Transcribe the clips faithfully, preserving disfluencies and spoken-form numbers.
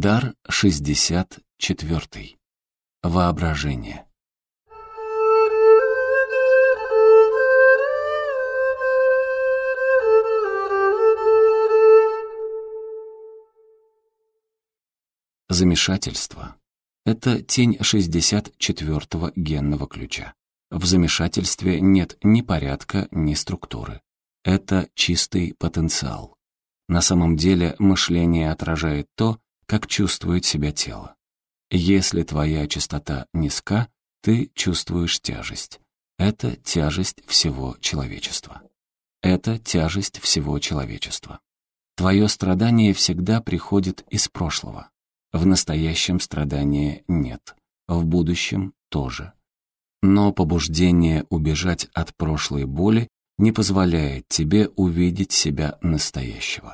Дар шестьдесят четвёртый. Воображение. Замешательство — это тень шестьдесят четвёртого генного ключа. В замешательстве нет ни порядка, ни структуры. Это чистый потенциал. На самом деле мышление отражает то, как чувствует себя тело. Если твоя частота низка, ты чувствуешь тяжесть. Это тяжесть всего человечества. Это тяжесть всего человечества. Твое страдание всегда приходит из прошлого. В настоящем страдания нет, в будущем тоже. Но побуждение убежать от прошлой боли не позволяет тебе увидеть себя настоящего.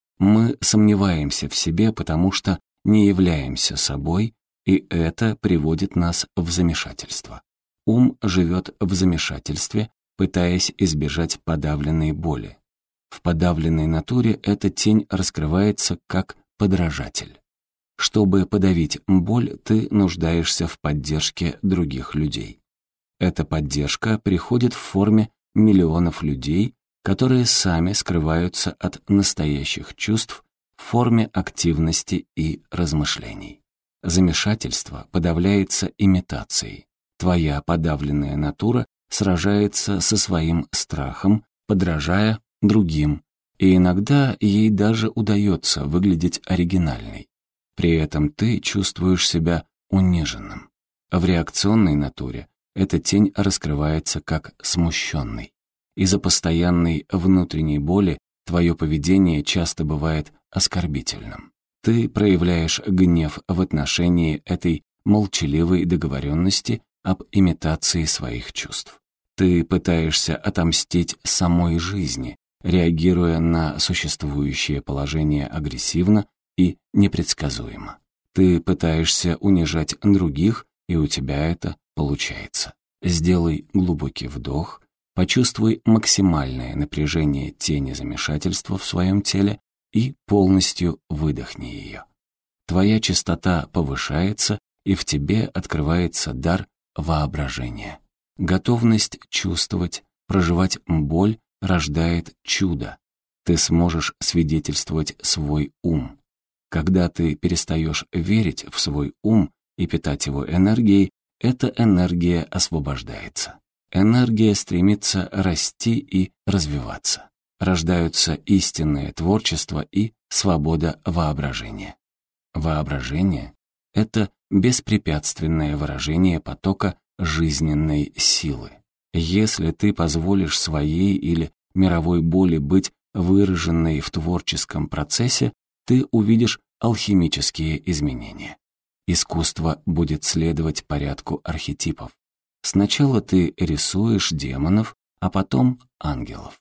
Мы сомневаемся в себе, потому что не являемся собой, и это приводит нас в замешательство. Ум живет в замешательстве, пытаясь избежать подавленной боли. В подавленной натуре эта тень раскрывается как подражатель. Чтобы подавить боль, ты нуждаешься в поддержке других людей. Эта поддержка приходит в форме миллионов людей, которые сами скрываются от настоящих чувств в форме активности и размышлений. Замешательство подавляется имитацией. Твоя подавленная натура сражается со своим страхом, подражая другим, и иногда ей даже удается выглядеть оригинальной. При этом ты чувствуешь себя униженным. В реакционной натуре эта тень раскрывается как смущенный. Из-за постоянной внутренней боли твое поведение часто бывает оскорбительным. Ты проявляешь гнев в отношении этой молчаливой договоренности об имитации своих чувств. Ты пытаешься отомстить самой жизни, реагируя на существующее положение агрессивно и непредсказуемо. Ты пытаешься унижать других, и у тебя это получается. Сделай глубокий вдох, почувствуй максимальное напряжение тени замешательства в своем теле и полностью выдохни ее. Твоя частота повышается, и в тебе открывается дар воображения. Готовность чувствовать, проживать боль рождает чудо. Ты сможешь свидетельствовать свой ум. Когда ты перестаешь верить в свой ум и питать его энергией, эта энергия освобождается. Энергия стремится расти и развиваться. Рождаются истинное творчество и свобода воображения. Воображение — это беспрепятственное выражение потока жизненной силы. Если ты позволишь своей или мировой боли быть выраженной в творческом процессе, ты увидишь алхимические изменения. Искусство будет следовать порядку архетипов. Сначала ты рисуешь демонов, а потом ангелов.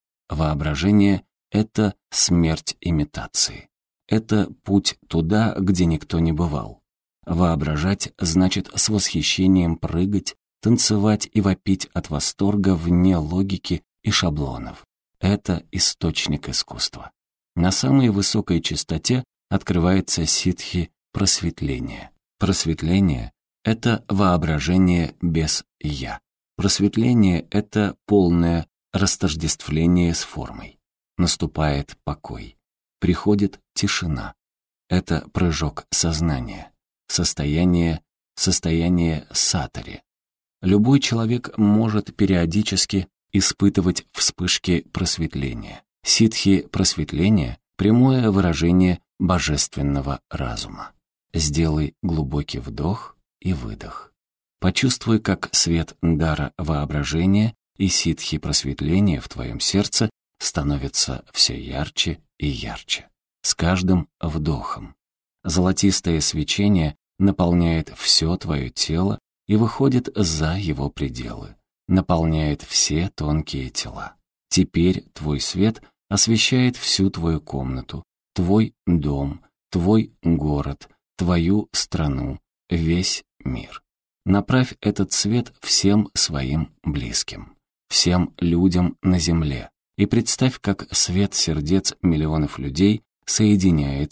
Воображение — это смерть имитации. Это путь туда, где никто не бывал. Воображать значит с восхищением прыгать, танцевать и вопить от восторга вне логики и шаблонов. Это источник искусства. На самой высокой частоте открывается ситхи просветление. Просветление — это воображение без «я». Просветление — это полное растождествление с формой. Наступает покой. Приходит тишина. Это прыжок сознания. Состояние, состояние сатори. Любой человек может периодически испытывать вспышки просветления. Ситхи просветления — прямое выражение божественного разума. Сделай глубокий вдох и выдох. Почувствуй, как свет дара воображения и ситхи просветления в твоем сердце становится все ярче и ярче. С каждым вдохом. Золотистое свечение наполняет все твое тело и выходит за его пределы, наполняет все тонкие тела. Теперь твой свет освещает всю твою комнату, твой дом, твой город, твою страну, весь мир. Направь этот свет всем своим близким, всем людям на земле, и представь, как свет сердец миллионов людей соединяется,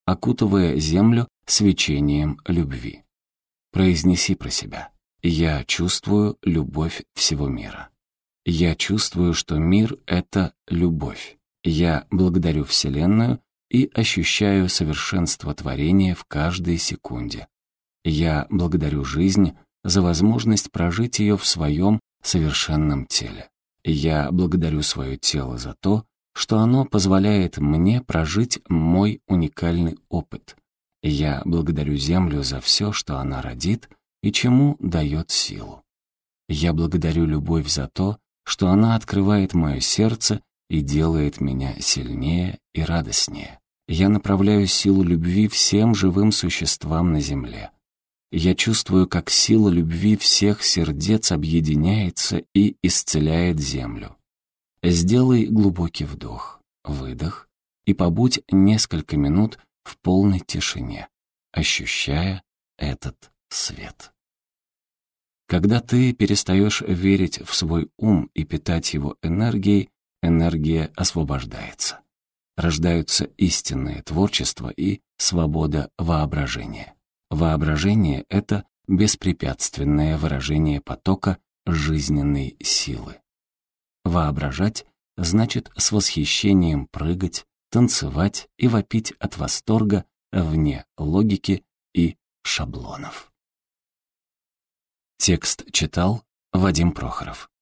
окутывая землю свечением любви. Произнеси про себя: «Я чувствую любовь всего мира». Я чувствую, что мир — это любовь. Я благодарю Вселенную и ощущаю совершенство творения в каждой секунде. Я благодарю жизнь за возможность прожить ее в своем совершенном теле. Я благодарю свое тело за то, что оно позволяет мне прожить мой уникальный опыт. Я благодарю Землю за все, что она родит и чему дает силу. Я благодарю любовь за то, что она открывает мое сердце и делает меня сильнее и радостнее. Я направляю силу любви всем живым существам на Земле. Я чувствую, как сила любви всех сердец объединяется и исцеляет Землю. Сделай глубокий вдох, выдох и побудь несколько минут в полной тишине, ощущая этот свет. Когда ты перестаешь верить в свой ум и питать его энергией, энергия освобождается. Рождаются истинное творчество и свобода воображения. Воображение — это беспрепятственное выражение потока жизненной силы. Воображать значит с восхищением прыгать, танцевать и вопить от восторга вне логики и шаблонов. Текст читал Вадим Прохоров.